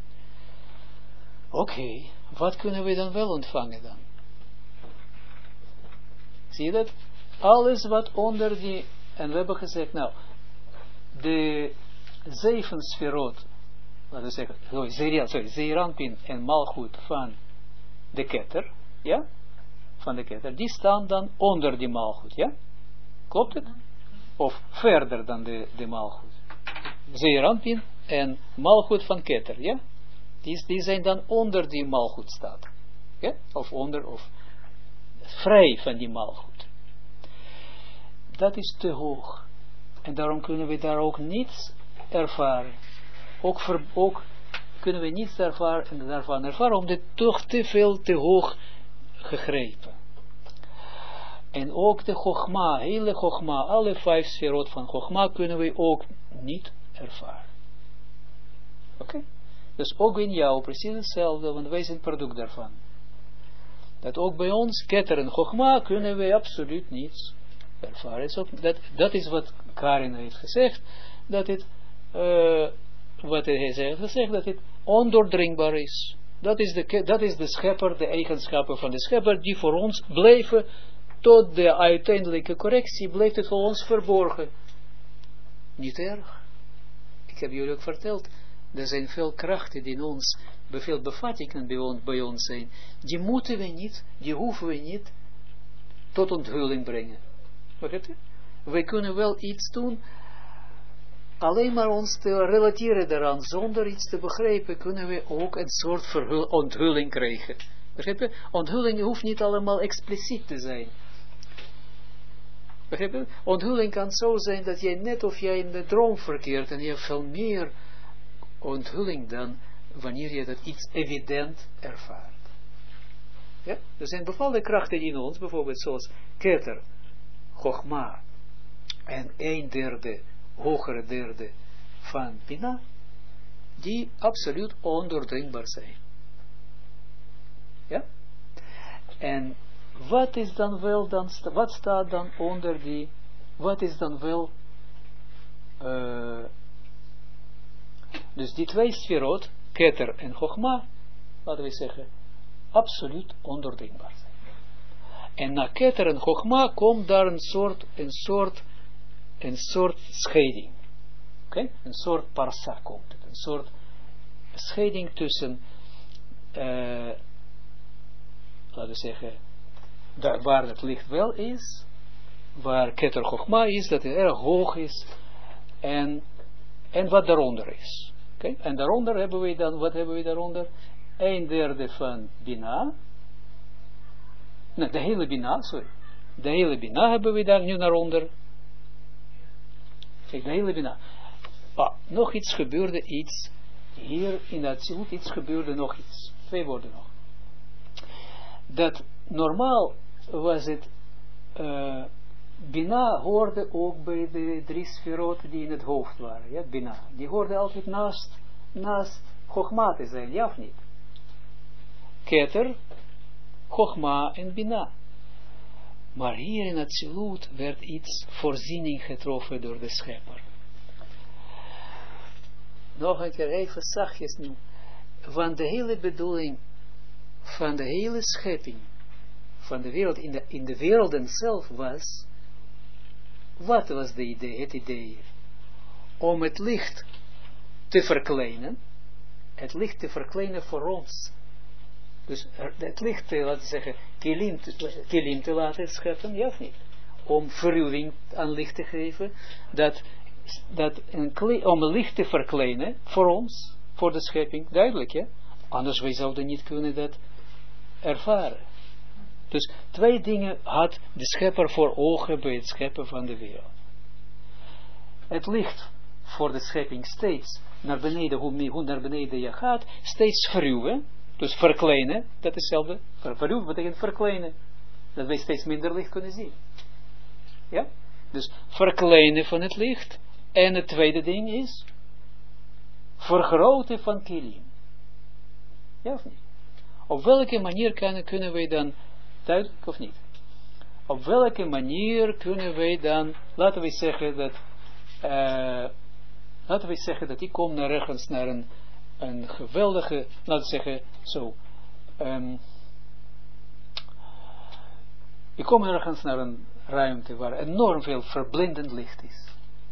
Oké. Wat kunnen we dan wel ontvangen dan? Zie je dat? Alles wat onder die, en we hebben gezegd, nou, de 7 sferot, laten we zeggen, Zeeranpin en Malchut van de Keter, ja? Van de Keter, die staan dan onder die Malchut, ja? Klopt het? Of verder dan de Malchut. Zeeranpin en Malchut van Keter, ja? Die zijn dan onder die Malchut staat. Ja? Of vrij van die Malchut. Dat is te hoog. En daarom kunnen we daar ook niets ervaren. Ook kunnen we niets ervaren, omdat toch te veel te hoog gegrepen. En ook de Chogma, hele Chogma, alle 5 sferot van Chogma kunnen we ook niet ervaren. Oké? Dus ook in jou precies hetzelfde, want wij zijn product daarvan. Dat ook bij ons, Keter en Chogma, kunnen we absoluut niets ervaren. Dat is wat Karin heeft gezegd, dat het, dat het ondoordringbaar is. Dat is de schepper, de eigenschappen van de schepper, die voor ons blijven, tot de uiteindelijke correctie, blijft het voor ons verborgen. Niet erg. Ik heb jullie ook verteld, er zijn veel krachten die in ons, veel bevattingen bij ons zijn, die moeten we niet, die hoeven we niet tot onthulling brengen. Begrijp je? Wij kunnen wel iets doen, alleen maar ons te relateren daaraan, zonder iets te begrijpen, kunnen we ook een soort onthulling krijgen. Begrijp je? Onthulling hoeft niet allemaal expliciet te zijn. Begrijp je? Onthulling kan zo zijn dat jij net of jij in de droom verkeert en je hebt veel meer onthulling dan wanneer je dat iets evident ervaart. Ja? Er zijn bepaalde krachten in ons, bijvoorbeeld zoals Keter, Chogma en 1/3, hogere derde van Bina, die absoluut ondoordringbaar zijn. Ja? En wat is dan wel, wat staat dan onder die, wat is dan wel, dus die 2 sferot, Keter en Chogma, laten we zeggen, absoluut ondoordringbaar zijn. En na Keter en Chogma komt daar een soort scheiding. Oké? Een soort parsa komt het. Een soort scheiding tussen, laten we zeggen, daar waar het licht wel is, waar Keter Chogma is, dat het erg hoog is, en en wat daaronder is. Okay? En daaronder hebben we dan, wat hebben we daaronder? 1/3 van Bina. Nee, de hele Bina, sorry. De hele Bina hebben we daar nu naar onder. Kijk, de hele Bina. Nog iets gebeurde, iets. Hier in dat ziel, iets gebeurde nog iets. 2 woorden nog. Dat normaal was het, Bina hoorde ook bij de 3 sferot die in het hoofd waren. Ja, Bina. Die hoorde altijd naast Chogma te zijn, ja of niet? Keter, Chogma en Bina. Maar hier in het Zilut werd iets voorziening getroffen door de schepper. Nog een keer even zachtjes nu. Want de hele bedoeling van de hele schepping, van de wereld, in de werelden zelf was, wat was het idee? Om het licht te verkleinen, voor ons. Dus het licht, laten we zeggen, kilim te laten scheppen, ja of niet? Om verruwing aan licht te geven, om licht te verkleinen voor ons, voor de schepping, duidelijk, ja? Anders wij zouden niet kunnen dat ervaren. Dus 2 dingen had de schepper voor ogen bij het scheppen van de wereld. Het licht voor de schepping steeds naar beneden, hoe naar beneden je gaat, steeds verruwen. Dus verkleinen, dat is hetzelfde. Verruwen betekent verkleinen. Dat wij steeds minder licht kunnen zien. Ja? Dus verkleinen van het licht. En het tweede ding is vergroten van kilim. Ja of niet? Op welke manier kunnen wij dan, duidelijk of niet? Op welke manier kunnen wij dan, laten we zeggen dat ik kom naar ergens naar een geweldige, laten we zeggen zo, ik kom ergens naar een ruimte waar enorm veel verblindend licht is.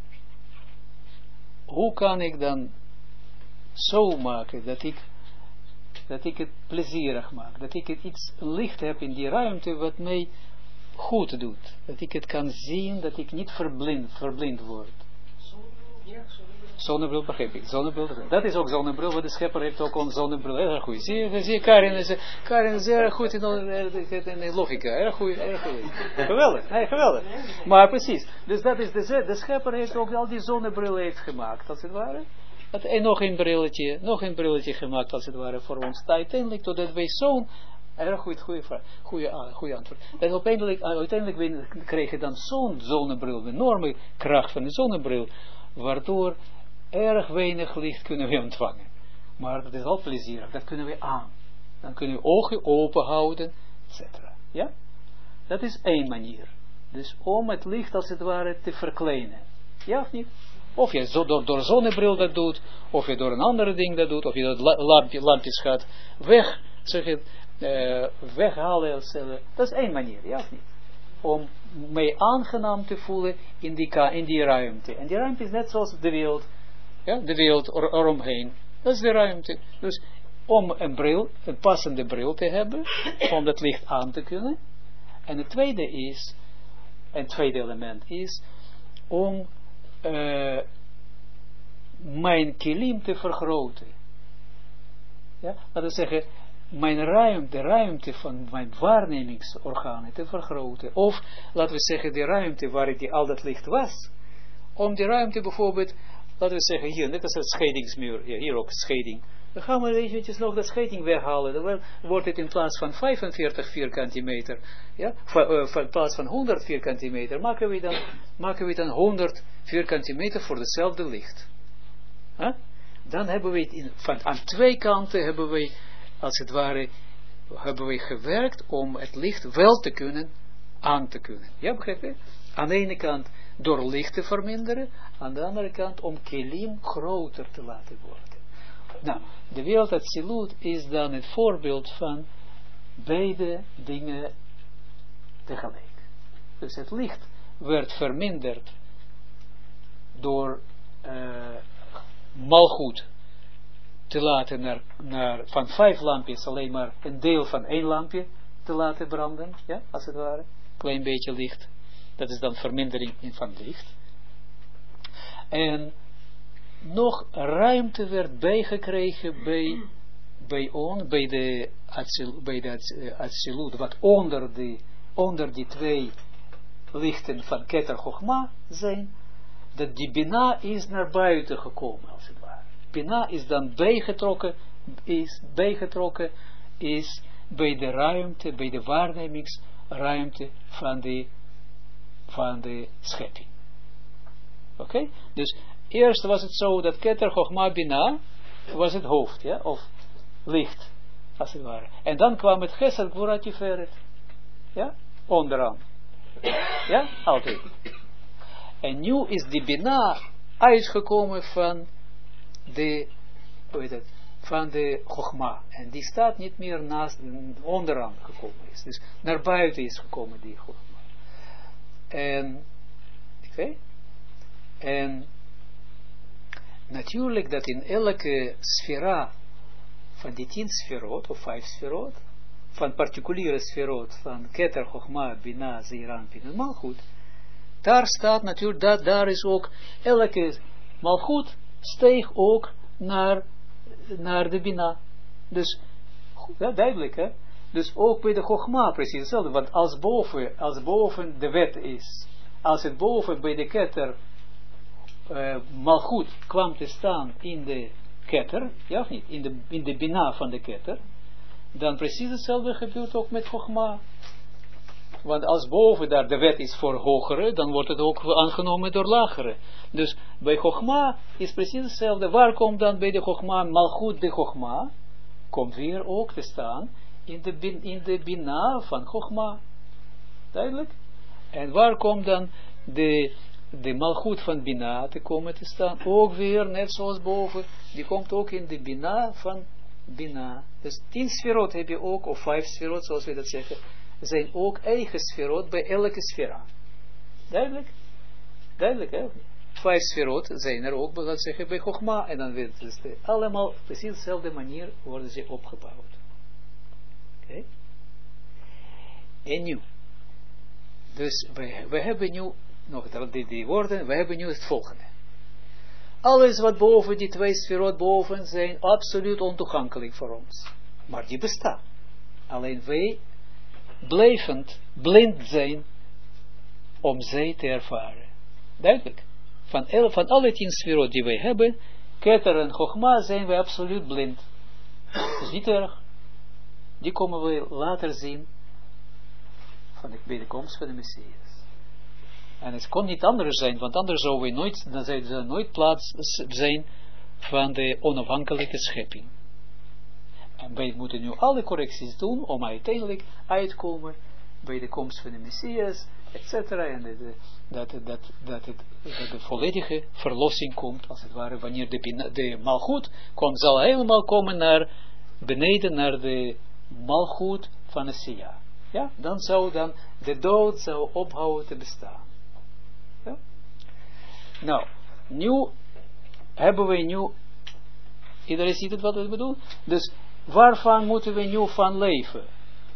Hoe kan ik dan zo maken dat ik het plezierig maak, dat ik iets licht heb in die ruimte wat mij goed doet, dat ik het kan zien, dat ik niet verblind word. Zonnebril, begrijp ik. Zonnebril, dat is ook zonnebril, want de schepper heeft ook een zonnebril. Erg goed. Zie je, Karin is erg goed in de logica. Erg goed. Geweldig, nee, geweldig. Maar precies, dus dat is de schepper heeft ook al die zonnebril heeft gemaakt, als het ware. En nog een brilletje gemaakt, als het ware, voor ons. Uiteindelijk, totdat wij zo'n, erg goed, goede antwoord. Dat uiteindelijk we kregen dan zo'n zonnebril, een enorme kracht van de zonnebril, waardoor erg weinig licht kunnen we ontvangen. Maar dat is wel plezierig, dat kunnen we aan. Dan kunnen we ogen open houden, etc. Ja? Dat is 1 manier. Dus om het licht als het ware te verkleinen. Ja of niet? Of je door zonnebril dat doet, of je door een andere ding dat doet, of je dat lampjes gaat weghalen. Dat is 1 manier, ja of niet? Om mij aangenaam te voelen in die ruimte. En die ruimte is net zoals de wereld. Ja, de wereld eromheen. Dat is de ruimte. Dus om een passende bril te hebben, om dat licht aan te kunnen. En het tweede element is, om mijn kilim te vergroten. Ja, laten we zeggen, de ruimte van mijn waarnemingsorganen te vergroten. Of, laten we zeggen, de ruimte waar al dat licht was. Om die ruimte bijvoorbeeld, laten we zeggen, hier, net als het scheidingsmuur, hier ook scheiding. Dan gaan we eventjes nog dat scheiding weghalen. Dan wordt het in plaats van 45 vierkante meter, ja, in plaats van 100 vierkante meter, maken we dan 100 vierkante meter voor hetzelfde licht. Huh? Dan hebben we het aan 2 kanten hebben we, als het ware, gewerkt om het licht wel te kunnen, aan te kunnen. Ja, begrijp je? Aan de ene kant door licht te verminderen, aan de andere kant om kilim groter te laten worden. Nou, de wereld Atsilut is dan het voorbeeld van beide dingen tegelijk. Dus het licht werd verminderd door malgoed te laten van 5 lampjes alleen maar een deel van 1 lampje te laten branden, ja, als het ware, klein beetje licht. Dat is dan vermindering van licht. En nog ruimte werd bijgekregen bij de Atsilut, wat onder die twee lichten van Keter Chochma zijn, dat die Bina is naar buiten gekomen, als het ware. Bina is dan bijgetrokken is bij de ruimte, bij de waarnemingsruimte van de schepping. Oké? Dus eerst was het zo dat Keter Chochma Bina was het hoofd, ja, of licht, als het ware. En dan kwam het Chesed Gvura Tiferet, ja, onderaan. Ja, altijd. En nu is die Bina uitgekomen van de, van de Chochma. En die staat niet meer naast, onderaan gekomen is. Dus naar buiten is gekomen die Chochma. En, oké. En natuurlijk dat in elke sfera van die 10 sferot, of 5 sferot, van particuliere sferot, van Keter, Chochma, Bina, Zeeran, Pin en Malchut, daar staat natuurlijk, daar is ook, elke Malchut steeg ook naar de Bina. Dus, ja, duidelijk, hè? Dus ook bij de Chochma precies hetzelfde, want als boven de wet is, als het boven bij de Keter Malchut kwam te staan in de Keter, ja of niet, in de Bina van de Keter, dan precies hetzelfde gebeurt ook met Chochma. Want als boven daar de wet is voor hogere, dan wordt het ook aangenomen door lagere. Dus bij Chochma is precies hetzelfde. Waar komt dan bij de Chochma, Malchut de Chochma, komt weer ook te staan in de Bina van Chochma. Duidelijk? En waar komt dan de Malchut van Bina te komen te staan? Ook weer, net zoals boven, die komt ook in de Bina van Bina. Dus 10 sferot heb je ook, of 5 sferot, zoals we dat zeggen, zijn ook eigen sferot bij elke sfera. Duidelijk? Duidelijk, hè? 5 sferot zijn er ook, laten we zeggen, bij Chochma, en dan werden ze allemaal precies dezelfde manier worden ze opgebouwd. Oké? En nu, dus we hebben nu nog die woorden, we hebben nu het volgende. Alles wat boven die 2 sferot boven zijn, absoluut ontoegankelijk voor ons. Maar die bestaan. Alleen wij blijvend blind zijn om zij te ervaren. Duidelijk. Van alle 10 sferot die wij hebben, Keter en Chochma, zijn wij absoluut blind. Dat is niet erg. Die komen we later zien bij de komst van de Messias. En het kon niet anders zijn, want anders zou we nooit plaats zijn van de onafhankelijke schepping. En wij moeten nu alle correcties doen om uiteindelijk uitkomen bij de komst van de Messias, etc. En dat de volledige verlossing komt, als het ware, wanneer de Malchut komt, zal helemaal komen naar beneden, naar de Malchut van Asiya. Ja, dan zou de dood zou ophouden te bestaan. Ja? Nou, nu hebben we iedereen ziet het wat ik bedoel? Dus waarvan moeten we nu van leven?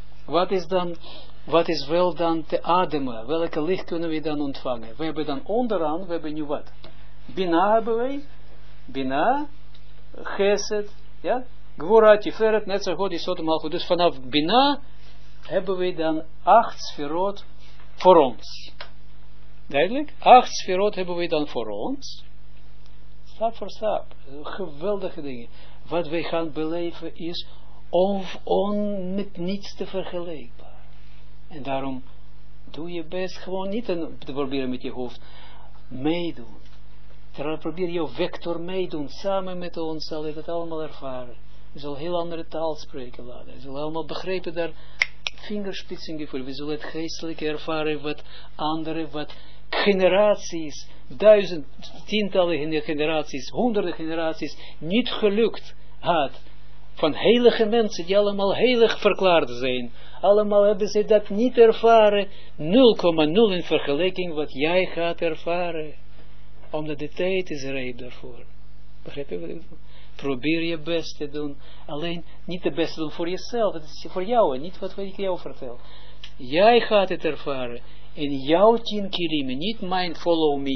Wat is wel dan te ademen? Welke licht kunnen we dan ontvangen? We hebben dan onderaan, we hebben nu wat? Bina hebben wij. Bina, Chesed, ja? Gvura, Tiferet, Netzer, God, Yesod, Malchut. Dus vanaf Bina hebben we dan 8 sferot voor ons. Duidelijk? 8 sferot hebben we dan voor ons. Stap voor stap. Geweldige dingen. Wat wij gaan beleven is met niets te vergelijkbaar. En daarom doe je best gewoon niet te proberen met je hoofd meedoen. Probeer je vector meedoen. Samen met ons zal je dat allemaal ervaren. Je zal heel andere taal spreken laten. Je zal allemaal begrijpen daar vingerspitsengevoel. We zullen het geestelijk ervaren wat andere, wat generaties, tientallen generaties, honderden generaties niet gelukt had. Van heilige mensen die allemaal heilig verklaard zijn. Allemaal hebben ze dat niet ervaren. 0,0 in vergelijking wat jij gaat ervaren. Omdat de tijd is rijp daarvoor. Begrijp je wat ik bedoel? Probeer je best te doen. Alleen niet de beste doen voor jezelf. Dat is voor jou en niet wat ik jou vertel. Jij gaat het ervaren. In jouw 10 kilim. Niet mind follow me.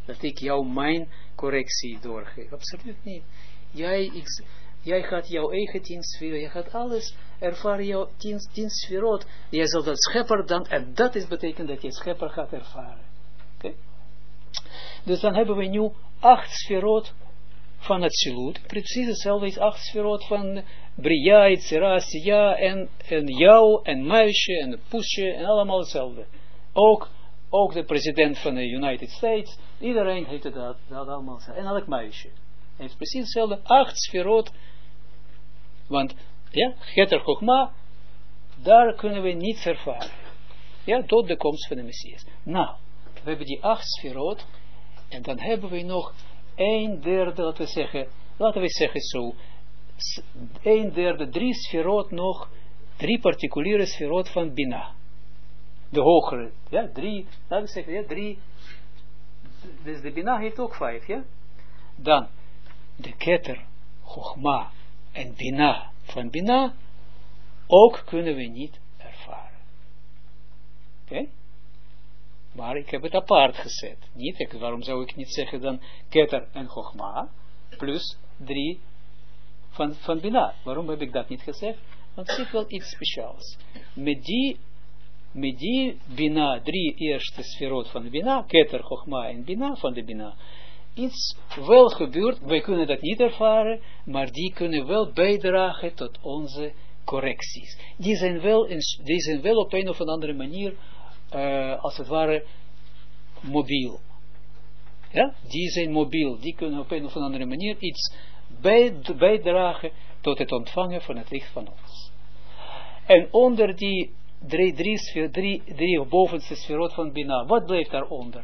Dat ik jou mijn correctie doorgeef. Absoluut niet. Jij gaat jouw eigen 10 sferot, jij gaat alles ervaren, jouw 10 sferot. Jij zal dat schepper dan, en dat is betekent dat je schepper gaat ervaren. Okay? Dus dan hebben we nu 8 sferot van het Zilut. Precies hetzelfde is 8 sferot van Bria, Itzera, Siya, en jou, en muisje, en poesje, en allemaal hetzelfde. Ook de president van de United States, iedereen heeft dat allemaal. En elk muisje heeft precies hetzelfde, 8 sferot. Want, ja, Geter Chokma, daar kunnen we niets ervaren. Ja, tot de komst van de Messias. Nou, we hebben die 8 sferot, en dan hebben we nog 1/3, laten we zeggen zo, 1/3, 3 sferot nog, 3 particuliere sferot van Bina. De hogere, ja, 3, laten we zeggen, ja, 3, dus de Bina heeft ook 5, ja. Dan, de Keter, Chokma en Bina van Bina, ook kunnen we niet ervaren. Oké? Maar ik heb het apart gezet. Waarom zou ik niet zeggen dan Keter en Chokma, plus 3 van Bina. Waarom heb ik dat niet gezegd? Want het is wel iets speciaals. Met die Bina, 3 eerste sferot van de Bina, Keter, Chokma en Bina van de Bina, iets wel gebeurt, wij kunnen dat niet ervaren, maar die kunnen wel bijdragen tot onze correcties. Die zijn wel op een of andere manier, als het ware, mobiel. Ja? Die zijn mobiel, die kunnen op een of andere manier iets bijdragen tot het ontvangen van het licht van ons. En onder die drie bovenste sferot van Bina, wat blijft daaronder?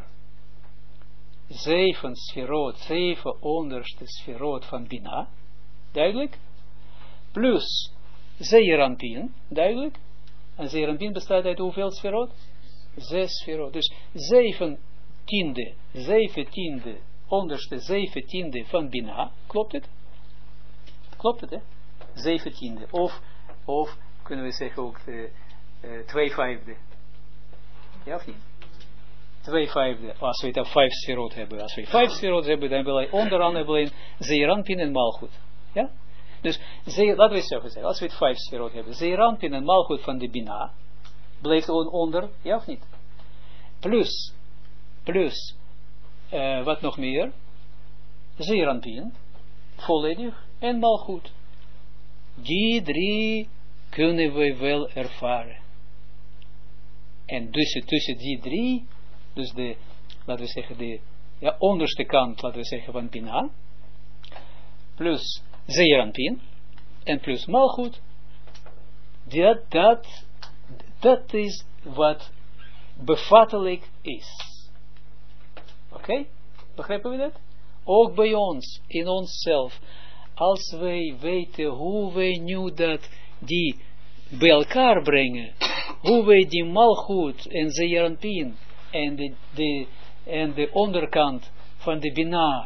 7 sferot, 7 onderste sferot van Bina, duidelijk, plus Zeeranpien, duidelijk, en Zeeranpien bestaat uit hoeveel sferot? 6 sferot, dus 7 tiende, onderste 7 tiende van Bina, klopt het? Klopt het, hè? 7 tiende, of kunnen we zeggen ook 2/5, ja of niet? 2/5, als we het op 5 sferot hebben. Als we 5 sferot hebben, dan hebben we onderaan hebben we Zeeranpien en Malchut. Ja? Dus, laten we zo zeggen, als we het 5 sferot hebben, Zeeranpien en Malchut van de Bina, blijft onder, ja of niet? Plus, wat nog meer? Zeeranpien, volledig, en Malchut. Die 3 kunnen we wel ervaren. En dus tussen die 3, dus de, laten we zeggen, de onderste kant, laten we zeggen, van Bina, plus Zeeranpien, en plus Malchut, dat is wat bevattelijk is. Oké? Begrijpen we dat? Ook bij ons, in onszelf, als wij weten hoe wij nu dat, die bij elkaar brengen, hoe wij die Malchut en Zeeranpien en de onderkant van de Bina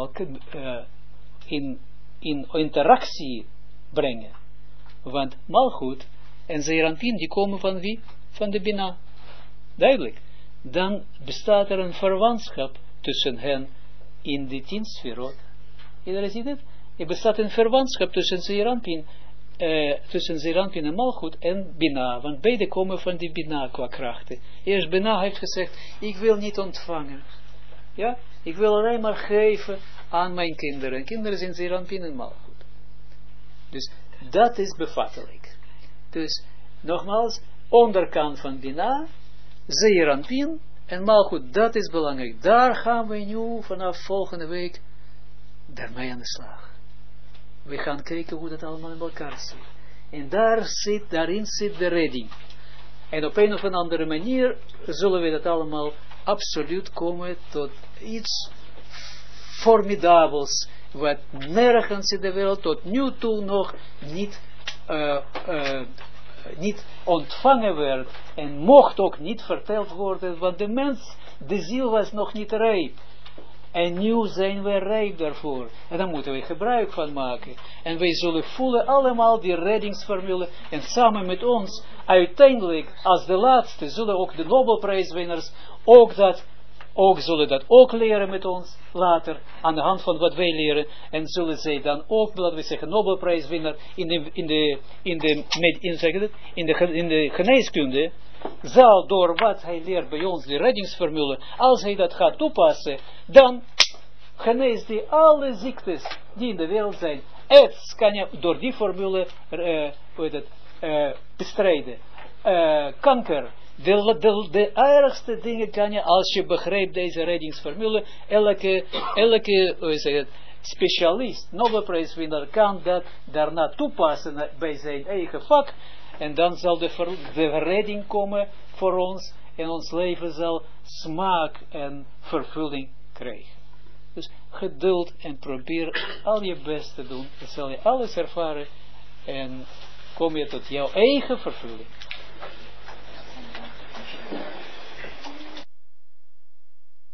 in interactie brengen. Want Malchut en Zeeranpien, die komen van wie? Van de Bina. Duidelijk. Dan bestaat er een verwantschap tussen hen in de 10 sferot. Iedereen ziet het? Er bestaat een verwantschap tussen Zeeranpien en Malchut en Bina, want beide komen van die Bina qua krachten. Eerst Bina heeft gezegd, ik wil niet ontvangen. Ja? Ik wil alleen maar geven aan mijn kinderen. Kinderen zijn Zeeranpien en Malchut. Dus dat is bevattelijk. Dus nogmaals, onderkant van Bina, Zeeranpien en Malchut, dat is belangrijk. Daar gaan we nu vanaf volgende week daarmee aan de slag. We gaan kijken hoe dat allemaal in elkaar zit. En daarin zit de redding. En op een of andere manier zullen we dat allemaal absoluut komen tot iets formidabels, wat nergens in de wereld tot nu toe nog niet ontvangen werd en mocht ook niet verteld worden, want de mens, de ziel was nog niet rijp. En nu zijn we rijp daarvoor. En daar moeten we gebruik van maken. En wij zullen voelen allemaal die reddingsformule. En samen met ons, uiteindelijk, als de laatste, zullen ook de Nobelprijswinnaars ook dat ook zullen dat ook leren met ons later, aan de hand van wat wij leren, en zullen zij dan ook, laten we zeggen, Nobelprijswinnaar in de geneeskunde, zal door wat hij leert bij ons, de reddingsformule, als hij dat gaat toepassen, dan geneest hij alle ziektes die in de wereld zijn. AIDS kan je door die formule bestrijden. Kanker. De ergste dingen kan je, als je begrijpt deze reddingsformule, elke specialist, Nobelprijswinnaar, kan dat daarna toepassen bij zijn eigen vak. En dan zal de redding komen voor ons. En ons leven zal smaak en vervulling krijgen. Dus geduld en probeer al je best te doen. Dan zal je alles ervaren. En kom je tot jouw eigen vervulling.